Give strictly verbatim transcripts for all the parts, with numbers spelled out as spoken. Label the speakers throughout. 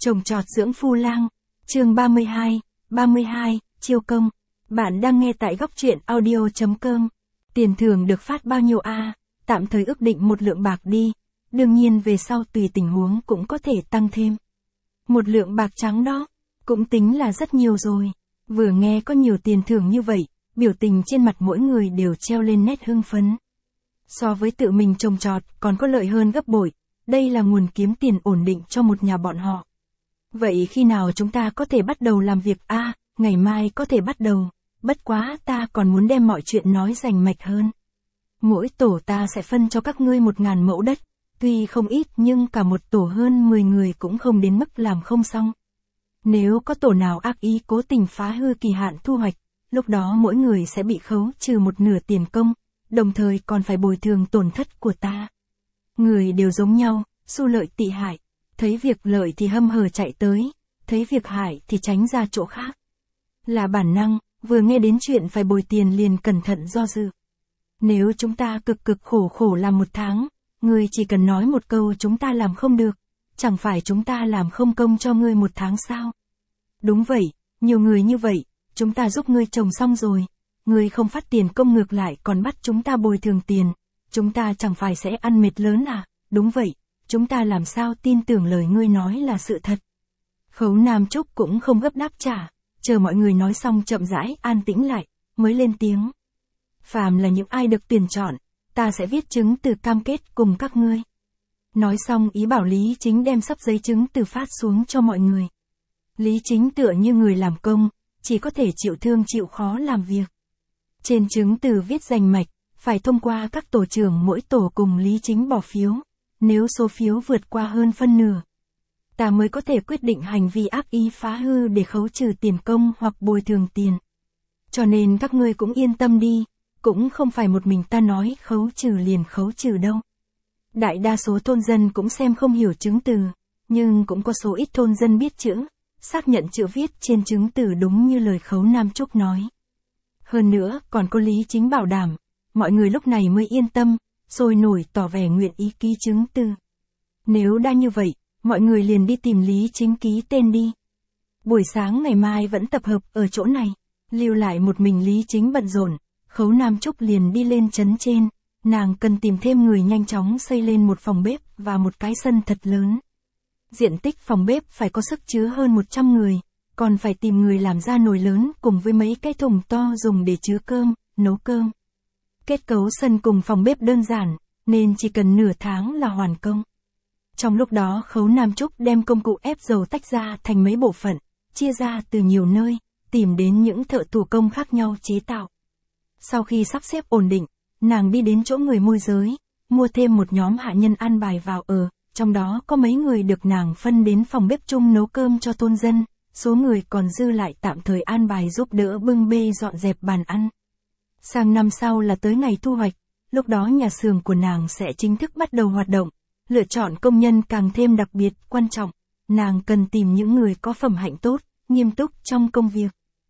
Speaker 1: Trồng trọt dưỡng phu lang, chương ba mươi hai, ba mươi hai, chiêu công. Bạn đang nghe tại góc truyện audio chấm com. Tiền thưởng được phát bao nhiêu a? À? Tạm thời ước định một lượng bạc đi. Đương nhiên về sau tùy tình huống cũng có thể tăng thêm. Một lượng bạc trắng đó, cũng tính là rất nhiều rồi. Vừa nghe có nhiều tiền thưởng như vậy, biểu tình trên mặt mỗi người đều treo lên nét hưng phấn. So với tự mình trồng trọt còn có lợi hơn gấp bội, đây là nguồn kiếm tiền ổn định cho một nhà bọn họ. Vậy khi nào chúng ta có thể bắt đầu làm việc a? À, ngày mai có thể bắt đầu, bất quá ta còn muốn đem mọi chuyện nói rành mạch hơn. Mỗi tổ ta sẽ phân cho các ngươi một ngàn mẫu đất, tuy không ít nhưng cả một tổ hơn mười người cũng không đến mức làm không xong. Nếu có tổ nào ác ý cố tình phá hư kỳ hạn thu hoạch, lúc đó mỗi người sẽ bị khấu trừ một nửa tiền công, đồng thời còn phải bồi thường tổn thất của ta. Người đều giống nhau, xu lợi tị hại, thấy việc lợi thì hâm hở chạy tới, thấy việc hại thì tránh ra chỗ khác. Là bản năng, vừa nghe đến chuyện phải bồi tiền liền cẩn thận do dự. Nếu chúng ta cực cực khổ khổ làm một tháng, ngươi chỉ cần nói một câu chúng ta làm không được, chẳng phải chúng ta làm không công cho ngươi một tháng sao? Đúng vậy, nhiều người như vậy, chúng ta giúp ngươi trồng xong rồi, ngươi không phát tiền công ngược lại còn bắt chúng ta bồi thường tiền, chúng ta chẳng phải sẽ ăn mệt lớn à? Đúng vậy, chúng ta làm sao tin tưởng lời ngươi nói là sự thật? Khấu Nam Trúc cũng không gấp đáp trả, chờ mọi người nói xong chậm rãi an tĩnh lại, mới lên tiếng. Phàm là những ai được tuyển chọn, ta sẽ viết chứng từ cam kết cùng các ngươi. Nói xong ý bảo Lý Chính đem sắp giấy chứng từ phát xuống cho mọi người. Lý Chính tựa như người làm công, chỉ có thể chịu thương chịu khó làm việc. Trên chứng từ viết rành mạch, phải thông qua các tổ trưởng mỗi tổ cùng Lý Chính bỏ phiếu, nếu số phiếu vượt qua hơn phân nửa, ta mới có thể quyết định hành vi ác ý phá hư để khấu trừ tiền công hoặc bồi thường tiền. Cho nên các ngươi cũng yên tâm đi, cũng không phải một mình ta nói khấu trừ liền khấu trừ đâu. Đại đa số thôn dân cũng xem không hiểu chứng từ, nhưng cũng có số ít thôn dân biết chữ, xác nhận chữ viết trên chứng từ đúng như lời Khấu Nam Trúc nói. Hơn nữa, còn có Lý Chính bảo đảm, mọi người lúc này mới yên tâm, sôi nổi tỏ vẻ nguyện ý ký chứng từ. Nếu đã như vậy, mọi người liền đi tìm Lý Chính ký tên đi. Buổi sáng ngày mai vẫn tập hợp ở chỗ này, lưu lại một mình Lý Chính bận rộn, Khấu Nam Trúc liền đi lên trấn trên, nàng cần tìm thêm người nhanh chóng xây lên một phòng bếp và một cái sân thật lớn. Diện tích phòng bếp phải có sức chứa hơn một trăm người, còn phải tìm người làm ra nồi lớn cùng với mấy cái thùng to dùng để chứa cơm, nấu cơm. Kết cấu sân cùng phòng bếp đơn giản, nên chỉ cần nửa tháng là hoàn công. Trong lúc đó Khấu Nam Trúc đem công cụ ép dầu tách ra thành mấy bộ phận, chia ra từ nhiều nơi, tìm đến những thợ thủ công khác nhau chế tạo. Sau khi sắp xếp ổn định, nàng đi đến chỗ người môi giới, mua thêm một nhóm hạ nhân an bài vào ở, trong đó có mấy người được nàng phân đến phòng bếp chung nấu cơm cho thôn dân, số người còn dư lại tạm thời an bài giúp đỡ bưng bê dọn dẹp bàn ăn. Sang năm sau là tới ngày thu hoạch, lúc đó nhà xưởng của nàng sẽ chính thức bắt đầu hoạt động, lựa chọn công nhân càng thêm đặc biệt, quan trọng, nàng cần tìm những người có phẩm hạnh tốt, nghiêm túc trong công việc.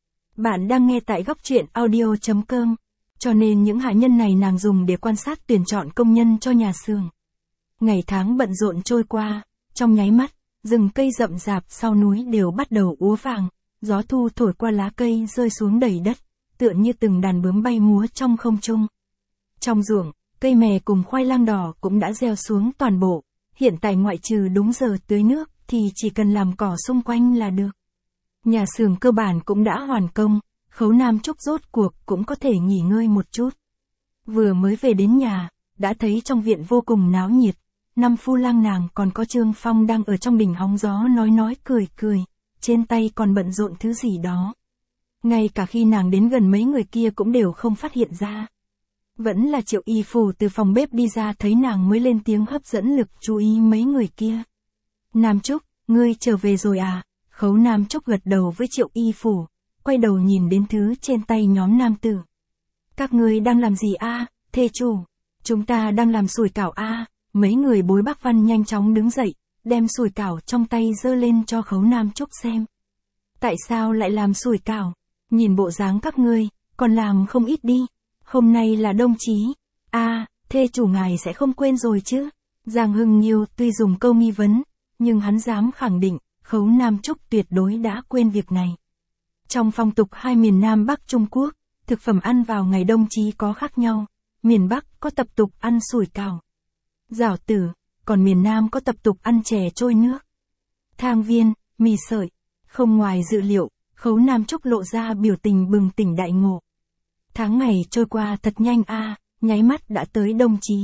Speaker 1: Bạn đang nghe tại góc truyện audio chấm com. Cho nên những hạ nhân này nàng dùng để quan sát tuyển chọn công nhân cho nhà xưởng. Ngày tháng bận rộn trôi qua, trong nháy mắt, rừng cây rậm rạp sau núi đều bắt đầu úa vàng, gió thu thổi qua lá cây rơi xuống đầy đất, tựa như từng đàn bướm bay múa trong không trung. Trong ruộng, cây mè cùng khoai lang đỏ cũng đã gieo xuống toàn bộ, hiện tại ngoại trừ đúng giờ tưới nước thì chỉ cần làm cỏ xung quanh là được. Nhà xưởng cơ bản cũng đã hoàn công. Khấu Nam Trúc rốt cuộc cũng có thể nghỉ ngơi một chút. Vừa mới về đến nhà, đã thấy trong viện vô cùng náo nhiệt, năm phu lang nàng còn có Trương Phong đang ở trong đình hóng gió nói nói cười cười, trên tay còn bận rộn thứ gì đó. Ngay cả khi nàng đến gần mấy người kia cũng đều không phát hiện ra. Vẫn là Triệu Y Phủ từ phòng bếp đi ra thấy nàng mới lên tiếng hấp dẫn lực chú ý mấy người kia. Nam Trúc, ngươi trở về rồi à? Khấu Nam Trúc gật đầu với Triệu Y Phủ, quay đầu nhìn đến thứ trên tay nhóm nam tử. Các ngươi đang làm gì a? À? Thê chủ, chúng ta đang làm sủi cảo a. À? Mấy người bối Bắc Văn nhanh chóng đứng dậy, đem sủi cảo trong tay giơ lên cho Khấu Nam Trúc xem. Tại sao lại làm sủi cảo? Nhìn bộ dáng các ngươi, còn làm không ít đi. Hôm nay là đông chí. A, à, thê chủ ngài sẽ không quên rồi chứ? Giang Hưng Nhiêu tuy dùng câu nghi vấn, nhưng hắn dám khẳng định, Khấu Nam Trúc tuyệt đối đã quên việc này. Trong phong tục hai miền Nam Bắc Trung Quốc, thực phẩm ăn vào ngày đông chí có khác nhau. Miền Bắc có tập tục ăn sủi cảo, giảo tử, còn miền Nam có tập tục ăn chè trôi nước, thang viên, mì sợi. Không ngoài dự liệu, Khấu Nam Trúc lộ ra biểu tình bừng tỉnh đại ngộ. Tháng ngày trôi qua thật nhanh a, nháy mắt đã tới đông chí.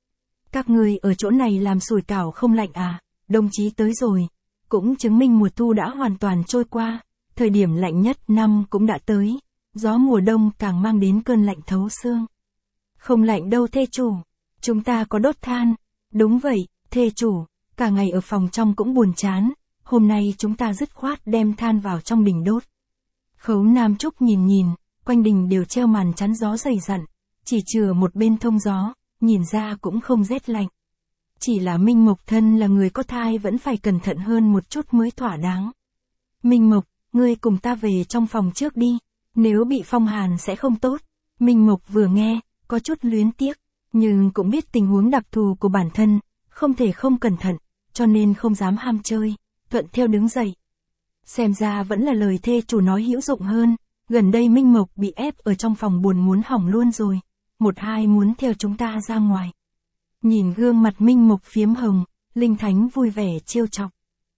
Speaker 1: Các ngươi ở chỗ này làm sủi cảo không lạnh à? Đông chí tới rồi, cũng chứng minh mùa thu đã hoàn toàn trôi qua, thời điểm lạnh nhất năm cũng đã tới, gió mùa đông càng mang đến cơn lạnh thấu xương. Không lạnh đâu thê chủ, chúng ta có đốt than. Đúng vậy, thê chủ, cả ngày ở phòng trong cũng buồn chán, hôm nay chúng ta dứt khoát đem than vào trong đình đốt. Khấu Nam Trúc nhìn nhìn, quanh đình đều treo màn chắn gió dày dặn, chỉ chừa một bên thông gió, nhìn ra cũng không rét lạnh. Chỉ là Minh Mộc thân là người có thai vẫn phải cẩn thận hơn một chút mới thỏa đáng. Minh Mộc, ngươi cùng ta về trong phòng trước đi, nếu bị phong hàn sẽ không tốt. Minh Mộc vừa nghe, có chút luyến tiếc, nhưng cũng biết tình huống đặc thù của bản thân, không thể không cẩn thận, cho nên không dám ham chơi, thuận theo đứng dậy. Xem ra vẫn là lời thê chủ nói hữu dụng hơn, gần đây Minh Mộc bị ép ở trong phòng buồn muốn hỏng luôn rồi, một hai muốn theo chúng ta ra ngoài. Nhìn gương mặt Minh Mộc phiếm hồng, Linh Thánh vui vẻ trêu chọc.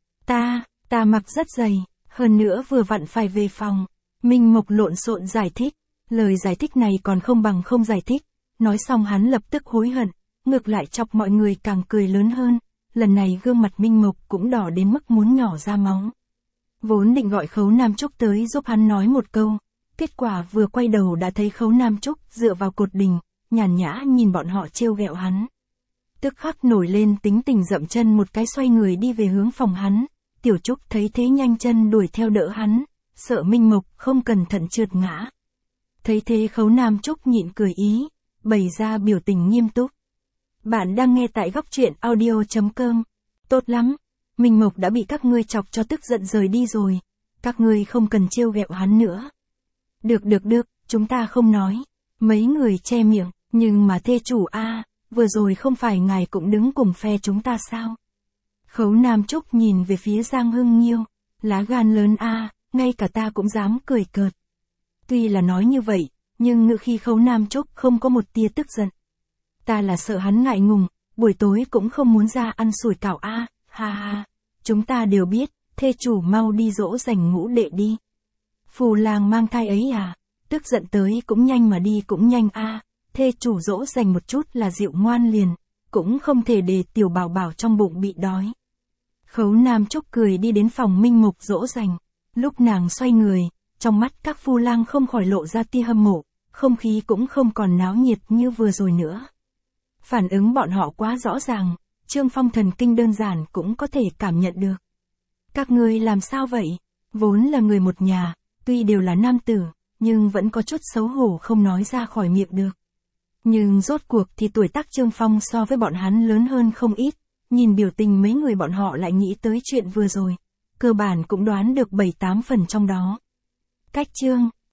Speaker 1: Ta, ta mặc rất dày, hơn nữa vừa vặn phải về phòng. Minh Mộc lộn xộn giải thích, lời giải thích này còn không bằng không giải thích. Nói xong hắn lập tức hối hận, ngược lại chọc mọi người càng cười lớn hơn. Lần này gương mặt Minh Mộc cũng đỏ đến mức muốn nhỏ ra máu. Vốn định gọi Khấu Nam Trúc tới giúp hắn nói một câu, kết quả vừa quay đầu đã thấy Khấu Nam Trúc dựa vào cột đình, nhàn nhã nhìn bọn họ trêu ghẹo hắn. Tức khắc nổi lên tính tình dậm chân một cái xoay người đi về hướng phòng hắn. Tiểu Trúc thấy thế nhanh chân đuổi theo đỡ hắn, sợ Minh Mộc không cẩn thận trượt ngã. Thấy thế Khấu Nam Trúc nhịn cười ý, bày ra biểu tình nghiêm túc. Bạn đang nghe tại góc truyện audio chấm com. Tốt lắm, Minh Mộc đã bị các ngươi chọc cho tức giận rời đi rồi, các ngươi không cần trêu ghẹo hắn nữa. Được được được, chúng ta không nói. Mấy người che miệng, nhưng mà thê chủ a, vừa rồi không phải ngài cũng đứng cùng phe chúng ta sao? Khấu Nam Trúc nhìn về phía Giang Hưng Nhiêu, lá gan lớn a, ngay cả ta cũng dám cười cợt. Tuy là nói như vậy, nhưng ngữ khi Khấu Nam Trúc không có một tia tức giận. Ta là sợ hắn ngại ngùng, buổi tối cũng không muốn ra ăn sủi cảo a, ha ha, chúng ta đều biết, thê chủ mau đi dỗ dành ngũ đệ đi. Phù làng mang thai ấy à, tức giận tới cũng nhanh mà đi cũng nhanh a, thê chủ dỗ dành một chút là dịu ngoan liền, cũng không thể để tiểu bảo bảo trong bụng bị đói. Khấu Nam Trúc cười đi đến phòng Minh Mộc dỗ dành, lúc nàng xoay người, trong mắt các phu lang không khỏi lộ ra tia hâm mộ, không khí cũng không còn náo nhiệt như vừa rồi nữa. Phản ứng bọn họ quá rõ ràng, Trương Phong thần kinh đơn giản cũng có thể cảm nhận được. Các ngươi làm sao vậy? Vốn là người một nhà, tuy đều là nam tử, nhưng vẫn có chút xấu hổ không nói ra khỏi miệng được. Nhưng rốt cuộc thì tuổi tác Trương Phong so với bọn hắn lớn hơn không ít, nhìn biểu tình mấy người bọn họ lại nghĩ tới chuyện vừa rồi, cơ bản cũng đoán được bảy tám phần trong đó. Cách Trương